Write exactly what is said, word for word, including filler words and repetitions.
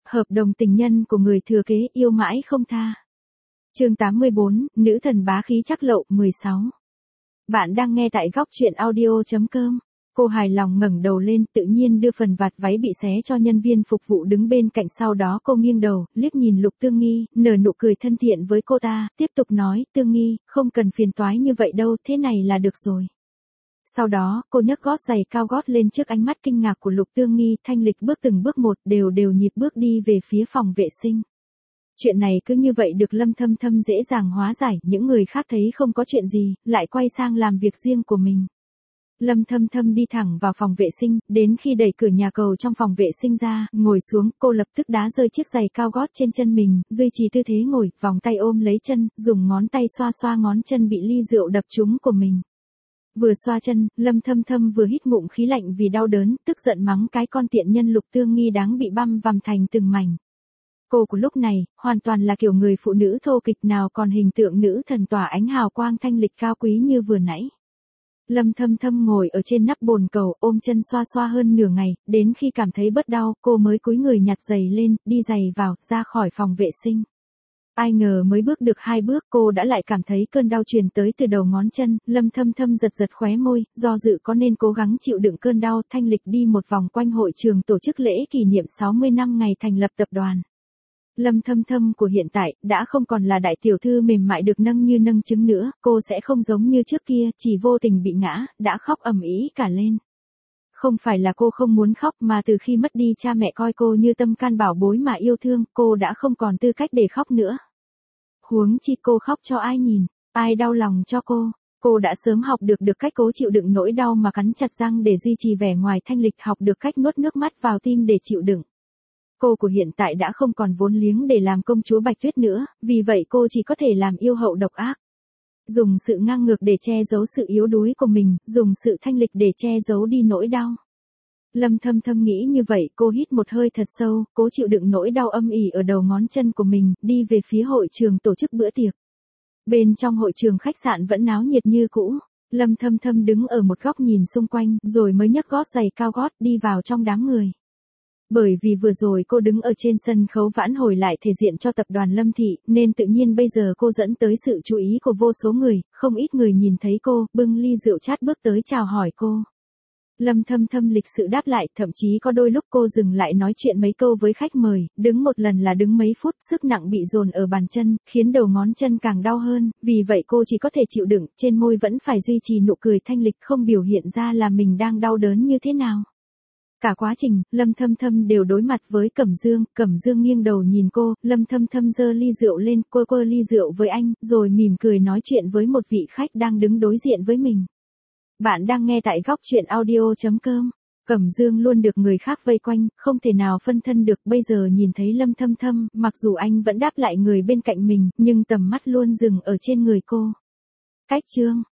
Hợp đồng tình nhân của người thừa kế yêu mãi không tha. Chương tám mươi bốn, nữ thần bá khí chắc lộ, mười sáu. Bạn đang nghe tại góc truyện audio chấm com. Cô hài lòng ngẩng đầu lên, tự nhiên đưa phần vạt váy bị xé cho nhân viên phục vụ đứng bên cạnh, sau đó cô nghiêng đầu, liếc nhìn Lục Tương Nghi, nở nụ cười thân thiện với cô ta, tiếp tục nói, Tương Nghi, không cần phiền toái như vậy đâu, thế này là được rồi. Sau đó, cô nhấc gót giày cao gót lên trước ánh mắt kinh ngạc của Lục Tương Nghi, thanh lịch bước từng bước một, đều đều nhịp bước đi về phía phòng vệ sinh. Chuyện này cứ như vậy được Lâm Thâm Thâm dễ dàng hóa giải, những người khác thấy không có chuyện gì, lại quay sang làm việc riêng của mình. Lâm Thâm Thâm đi thẳng vào phòng vệ sinh, đến khi đẩy cửa nhà cầu trong phòng vệ sinh ra, ngồi xuống, cô lập tức đá rơi chiếc giày cao gót trên chân mình, duy trì tư thế ngồi, vòng tay ôm lấy chân, dùng ngón tay xoa xoa ngón chân bị ly rượu đập trúng của mình. Vừa xoa chân, Lâm Thâm Thâm vừa hít ngụm khí lạnh vì đau đớn, tức giận mắng cái con tiện nhân Lục Tương Nghi đáng bị băm vằm thành từng mảnh. Cô của lúc này, hoàn toàn là kiểu người phụ nữ thô kịch, nào còn hình tượng nữ thần tỏa ánh hào quang thanh lịch cao quý như vừa nãy. Lâm Thâm Thâm ngồi ở trên nắp bồn cầu, ôm chân xoa xoa hơn nửa ngày, đến khi cảm thấy bớt đau, cô mới cúi người nhặt giày lên, đi giày vào, ra khỏi phòng vệ sinh. Ai ngờ mới bước được hai bước, cô đã lại cảm thấy cơn đau truyền tới từ đầu ngón chân, Lâm Thâm Thâm giật giật khóe môi, do dự có nên cố gắng chịu đựng cơn đau, thanh lịch đi một vòng quanh hội trường tổ chức lễ kỷ niệm sáu mươi năm ngày thành lập tập đoàn. Lâm Thâm Thâm của hiện tại, đã không còn là đại tiểu thư mềm mại được nâng như nâng trứng nữa, cô sẽ không giống như trước kia, chỉ vô tình bị ngã, đã khóc ầm ĩ cả lên. Không phải là cô không muốn khóc, mà từ khi mất đi cha mẹ coi cô như tâm can bảo bối mà yêu thương, cô đã không còn tư cách để khóc nữa. Huống chi cô khóc cho ai nhìn, ai đau lòng cho cô. Cô đã sớm học được được cách cố chịu đựng nỗi đau mà cắn chặt răng để duy trì vẻ ngoài thanh lịch, học được cách nuốt nước mắt vào tim để chịu đựng. Cô của hiện tại đã không còn vốn liếng để làm công chúa Bạch Tuyết nữa, vì vậy cô chỉ có thể làm yêu hậu độc ác. Dùng sự ngang ngược để che giấu sự yếu đuối của mình, dùng sự thanh lịch để che giấu đi nỗi đau. Lâm Thâm Thâm nghĩ như vậy, cô hít một hơi thật sâu, cố chịu đựng nỗi đau âm ỉ ở đầu ngón chân của mình, đi về phía hội trường tổ chức bữa tiệc. Bên trong hội trường khách sạn vẫn náo nhiệt như cũ. Lâm Thâm Thâm đứng ở một góc nhìn xung quanh, rồi mới nhấc gót giày cao gót đi vào trong đám người. Bởi vì vừa rồi cô đứng ở trên sân khấu vãn hồi lại thể diện cho tập đoàn Lâm Thị, nên tự nhiên bây giờ cô dẫn tới sự chú ý của vô số người, không ít người nhìn thấy cô, bưng ly rượu chát bước tới chào hỏi cô. Lâm Thâm Thâm lịch sự đáp lại, thậm chí có đôi lúc cô dừng lại nói chuyện mấy câu với khách mời, đứng một lần là đứng mấy phút, sức nặng bị dồn ở bàn chân, khiến đầu ngón chân càng đau hơn, vì vậy cô chỉ có thể chịu đựng, trên môi vẫn phải duy trì nụ cười thanh lịch, không biểu hiện ra là mình đang đau đớn như thế nào. Cả quá trình, Lâm Thâm Thâm đều đối mặt với Cẩm Dương, Cẩm Dương nghiêng đầu nhìn cô, Lâm Thâm Thâm giơ ly rượu lên, quơ quơ ly rượu với anh, rồi mỉm cười nói chuyện với một vị khách đang đứng đối diện với mình. Bạn đang nghe tại góc truyện audio chấm com. Cẩm Dương luôn được người khác vây quanh, không thể nào phân thân được, bây giờ nhìn thấy Lâm Thâm Thâm, mặc dù anh vẫn đáp lại người bên cạnh mình, nhưng tầm mắt luôn dừng ở trên người cô. Cách chương